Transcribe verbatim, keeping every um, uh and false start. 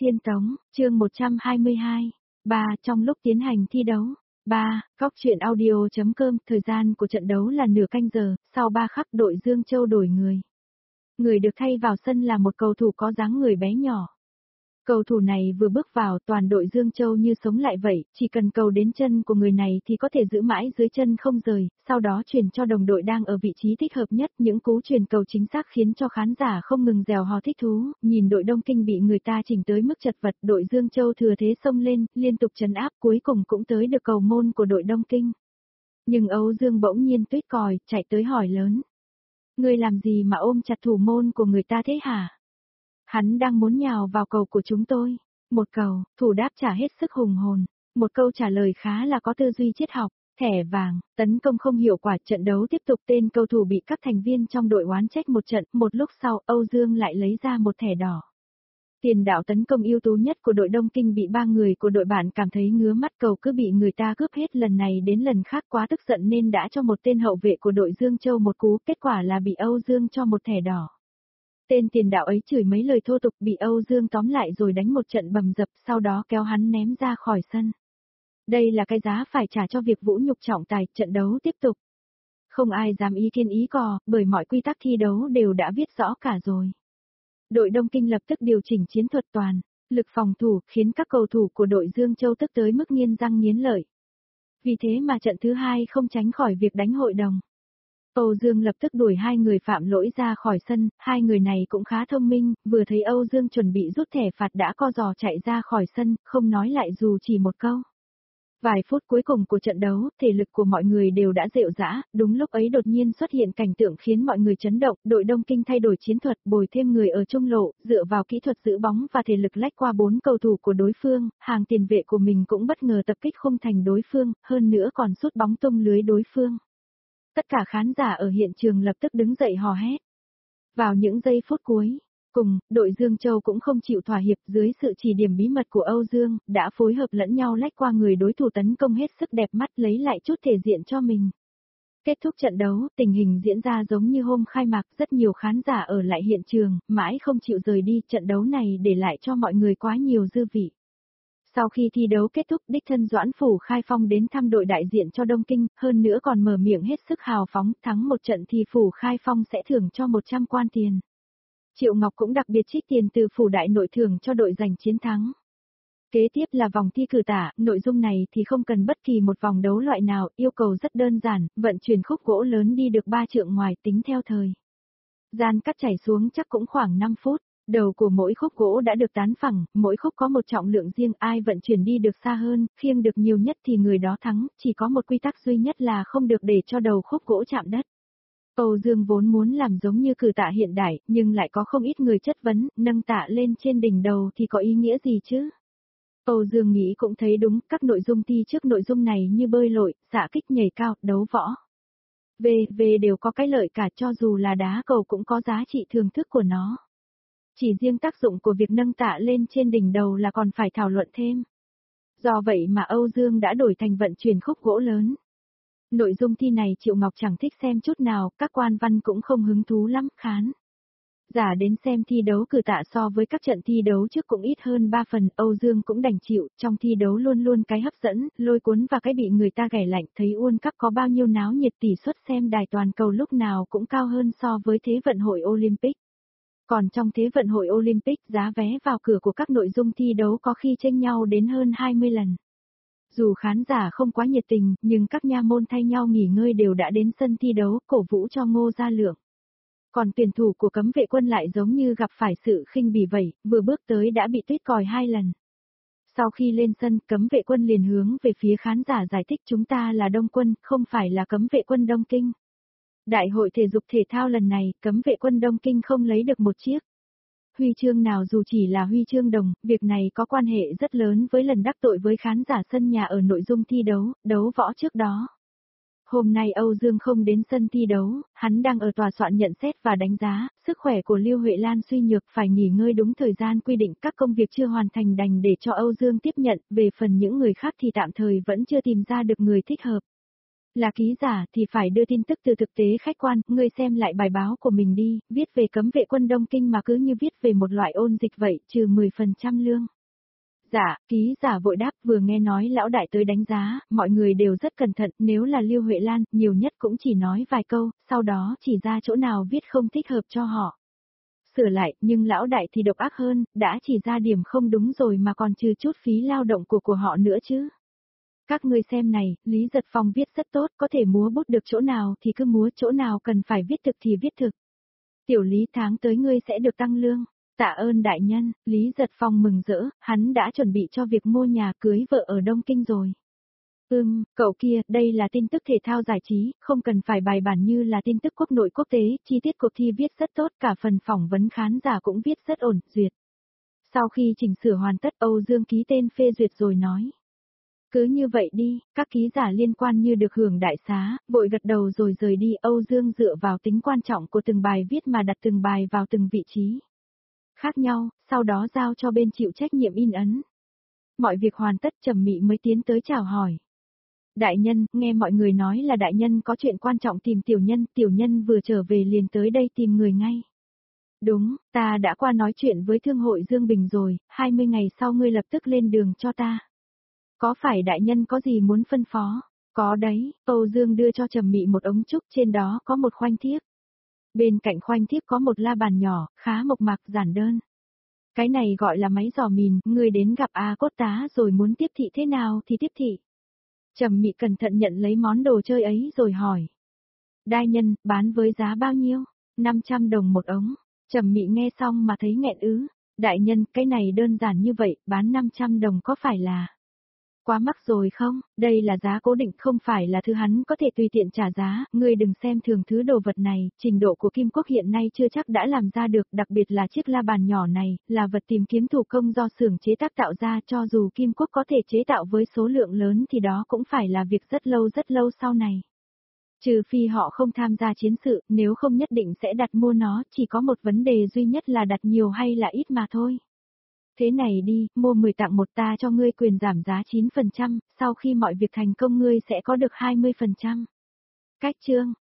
Thiên Tống, chương một trăm hai mươi hai. ba. Trong lúc tiến hành thi đấu. ba. Góc truyện audio.com, thời gian của trận đấu là nửa canh giờ, sau ba khắc đội Dương Châu đổi người. Người được thay vào sân là một cầu thủ có dáng người bé nhỏ. Cầu thủ này vừa bước vào, toàn đội Dương Châu như sống lại vậy, chỉ cần cầu đến chân của người này thì có thể giữ mãi dưới chân không rời, sau đó chuyển cho đồng đội đang ở vị trí thích hợp nhất. Những cú truyền cầu chính xác khiến cho khán giả không ngừng rèo hò thích thú, nhìn đội Đông Kinh bị người ta chỉnh tới mức chật vật, đội Dương Châu thừa thế xông lên, liên tục trấn áp, cuối cùng cũng tới được cầu môn của đội Đông Kinh. Nhưng Âu Dương bỗng nhiên tuýt còi, chạy tới hỏi lớn. Ngươi làm gì mà ôm chặt thủ môn của người ta thế hả? Hắn đang muốn nhào vào cầu của chúng tôi. Một cầu, thủ đáp trả hết sức hùng hồn. Một câu trả lời khá là có tư duy triết học. Thẻ vàng, tấn công không hiệu quả, trận đấu tiếp tục, tên cầu thủ bị các thành viên trong đội oán trách một trận. Một lúc sau, Âu Dương lại lấy ra một thẻ đỏ. Tiền đạo tấn công ưu tú nhất của đội Đông Kinh bị ba người của đội bạn cảm thấy ngứa mắt, cầu cứ bị người ta cướp hết lần này đến lần khác, quá tức giận nên đã cho một tên hậu vệ của đội Dương Châu một cú, kết quả là bị Âu Dương cho một thẻ đỏ. Tên tiền đạo ấy chửi mấy lời thô tục, bị Âu Dương tóm lại rồi đánh một trận bầm dập, sau đó kéo hắn ném ra khỏi sân. Đây là cái giá phải trả cho việc vũ nhục trọng tài. Trận đấu tiếp tục. Không ai dám ý kiến ý cò, bởi mọi quy tắc thi đấu đều đã viết rõ cả rồi. Đội Đông Kinh lập tức điều chỉnh chiến thuật toàn lực phòng thủ, khiến các cầu thủ của đội Dương Châu tức tới mức nghiến răng nghiến lợi. Vì thế mà trận thứ hai không tránh khỏi việc đánh hội đồng. Âu Dương lập tức đuổi hai người phạm lỗi ra khỏi sân, hai người này cũng khá thông minh, vừa thấy Âu Dương chuẩn bị rút thẻ phạt đã co giò chạy ra khỏi sân, không nói lại dù chỉ một câu. Vài phút cuối cùng của trận đấu, thể lực của mọi người đều đã rệu rã, đúng lúc ấy đột nhiên xuất hiện cảnh tượng khiến mọi người chấn động, đội Đông Kinh thay đổi chiến thuật, bồi thêm người ở trung lộ, dựa vào kỹ thuật giữ bóng và thể lực lách qua bốn cầu thủ của đối phương, hàng tiền vệ của mình cũng bất ngờ tập kích khung thành đối phương, hơn nữa còn sút bóng tung lưới đối phương. Tất cả khán giả ở hiện trường lập tức đứng dậy hò hét. Vào những giây phút cuối, cùng, đội Dương Châu cũng không chịu thỏa hiệp, dưới sự chỉ điểm bí mật của Âu Dương, đã phối hợp lẫn nhau lách qua người đối thủ, tấn công hết sức đẹp mắt, lấy lại chút thể diện cho mình. Kết thúc trận đấu, tình hình diễn ra giống như hôm khai mạc, rất nhiều khán giả ở lại hiện trường, mãi không chịu rời đi, trận đấu này để lại cho mọi người quá nhiều dư vị. Sau khi thi đấu kết thúc, đích thân Doãn Phủ Khai Phong đến thăm đội đại diện cho Đông Kinh, hơn nữa còn mở miệng hết sức hào phóng, thắng một trận thì Phủ Khai Phong sẽ thưởng cho một trăm quan tiền. Triệu Ngọc cũng đặc biệt trích tiền từ Phủ Đại Nội thưởng cho đội giành chiến thắng. Kế tiếp là vòng thi cử tả, nội dung này thì không cần bất kỳ một vòng đấu loại nào, yêu cầu rất đơn giản, vận chuyển khúc gỗ lớn đi được ba trượng ngoài tính theo thời gian cắt chảy xuống chắc cũng khoảng năm phút. Đầu của mỗi khúc gỗ đã được tán phẳng, mỗi khúc có một trọng lượng riêng, ai vận chuyển đi được xa hơn, khiêng được nhiều nhất thì người đó thắng, chỉ có một quy tắc duy nhất là không được để cho đầu khúc gỗ chạm đất. Âu Dương vốn muốn làm giống như cử tạ hiện đại, nhưng lại có không ít người chất vấn, nâng tạ lên trên đỉnh đầu thì có ý nghĩa gì chứ? Âu Dương nghĩ cũng thấy đúng, các nội dung thi trước nội dung này như bơi lội, xạ kích, nhảy cao, đấu võ. Về, về đều có cái lợi cả, cho dù là đá cầu cũng có giá trị thưởng thức của nó. Chỉ riêng tác dụng của việc nâng tạ lên trên đỉnh đầu là còn phải thảo luận thêm. Do vậy mà Âu Dương đã đổi thành vận chuyển khúc gỗ lớn. Nội dung thi này Triệu Ngọc chẳng thích xem chút nào, các quan văn cũng không hứng thú lắm, khán giả đến xem thi đấu cử tạ so với các trận thi đấu trước cũng ít hơn ba phần, Âu Dương cũng đành chịu, trong thi đấu luôn luôn cái hấp dẫn, lôi cuốn và cái bị người ta ghẻ lạnh, thấy World Cup có bao nhiêu náo nhiệt, tỷ suất xem đài toàn cầu lúc nào cũng cao hơn so với Thế vận hội Olympic. Còn trong Thế vận hội Olympic, giá vé vào cửa của các nội dung thi đấu có khi chênh nhau đến hơn hai mươi lần. Dù khán giả không quá nhiệt tình, nhưng các nha môn thay nhau nghỉ ngơi đều đã đến sân thi đấu, cổ vũ cho Ngô Gia Lượng. Còn tuyển thủ của Cấm Vệ Quân lại giống như gặp phải sự khinh bỉ vậy, vừa bước tới đã bị tuýt còi hai lần. Sau khi lên sân, Cấm Vệ Quân liền hướng về phía khán giả giải thích, chúng ta là Đông Quân, không phải là Cấm Vệ Quân Đông Kinh. Đại hội thể dục thể thao lần này, Cấm Vệ Quân Đông Kinh không lấy được một chiếc huy chương nào dù chỉ là huy chương đồng, việc này có quan hệ rất lớn với lần đắc tội với khán giả sân nhà ở nội dung thi đấu, đấu võ trước đó. Hôm nay Âu Dương không đến sân thi đấu, hắn đang ở tòa soạn nhận xét và đánh giá, sức khỏe của Lưu Huệ Lan suy nhược, phải nghỉ ngơi đúng thời gian quy định, các công việc chưa hoàn thành đành để cho Âu Dương tiếp nhận, về phần những người khác thì tạm thời vẫn chưa tìm ra được người thích hợp. Là ký giả thì phải đưa tin tức từ thực tế khách quan, ngươi xem lại bài báo của mình đi, viết về cấm vệ quân Đông Kinh mà cứ như viết về một loại ôn dịch vậy, trừ mười phần trăm lương. Dạ, ký giả vội đáp, vừa nghe nói lão đại tới đánh giá, mọi người đều rất cẩn thận, nếu là Lưu Huệ Lan, nhiều nhất cũng chỉ nói vài câu, sau đó chỉ ra chỗ nào viết không thích hợp cho họ. Sửa lại, nhưng lão đại thì độc ác hơn, đã chỉ ra điểm không đúng rồi mà còn trừ chút phí lao động của của họ nữa chứ. Các ngươi xem này, Lý Giật Phong viết rất tốt, có thể múa bút được chỗ nào thì cứ múa, chỗ nào cần phải viết thực thì viết thực. Tiểu Lý tháng tới ngươi sẽ được tăng lương. Tạ ơn đại nhân, Lý Giật Phong mừng rỡ, hắn đã chuẩn bị cho việc mua nhà cưới vợ ở Đông Kinh rồi. Ừm, cậu kia, đây là tin tức thể thao giải trí, không cần phải bài bản như là tin tức quốc nội quốc tế, chi tiết cuộc thi viết rất tốt, cả phần phỏng vấn khán giả cũng viết rất ổn, duyệt. Sau khi chỉnh sửa hoàn tất, Âu Dương ký tên phê duyệt rồi nói. Cứ như vậy đi, các ký giả liên quan như được hưởng đại xá, vội gật đầu rồi rời đi. Âu Dương dựa vào tính quan trọng của từng bài viết mà đặt từng bài vào từng vị trí khác nhau, sau đó giao cho bên chịu trách nhiệm in ấn. Mọi việc hoàn tất, Trầm Mị mới tiến tới chào hỏi. Đại nhân, nghe mọi người nói là đại nhân có chuyện quan trọng tìm tiểu nhân, tiểu nhân vừa trở về liền tới đây tìm người ngay. Đúng, ta đã qua nói chuyện với thương hội Dương Bình rồi, hai mươi ngày sau ngươi lập tức lên đường cho ta. Có phải đại nhân có gì muốn phân phó? Có đấy, Âu Dương đưa cho Trầm Mị một ống trúc, trên đó có một khoanh thiếp. Bên cạnh khoanh thiếp có một la bàn nhỏ, khá mộc mạc giản đơn. Cái này gọi là máy giò mìn, ngươi đến gặp A Cốt Tá rồi muốn tiếp thị thế nào thì tiếp thị. Trầm Mị cẩn thận nhận lấy món đồ chơi ấy rồi hỏi. Đại nhân, bán với giá bao nhiêu? năm trăm đồng một ống. Trầm Mị nghe xong mà thấy nghẹn ứ. Đại nhân, cái này đơn giản như vậy, bán năm trăm đồng có phải là quá mắc rồi không? Đây là giá cố định, không phải là thứ hắn có thể tùy tiện trả giá, ngươi đừng xem thường thứ đồ vật này, trình độ của Kim Quốc hiện nay chưa chắc đã làm ra được, đặc biệt là chiếc la bàn nhỏ này, là vật tìm kiếm thủ công do xưởng chế tác tạo ra, cho dù Kim Quốc có thể chế tạo với số lượng lớn thì đó cũng phải là việc rất lâu rất lâu sau này. Trừ phi họ không tham gia chiến sự, nếu không nhất định sẽ đặt mua nó, chỉ có một vấn đề duy nhất là đặt nhiều hay là ít mà thôi. Thế này đi, mua mười tặng một, ta cho ngươi quyền giảm giá chín phần trăm, sau khi mọi việc thành công ngươi sẽ có được hai mươi phần trăm. Cách chương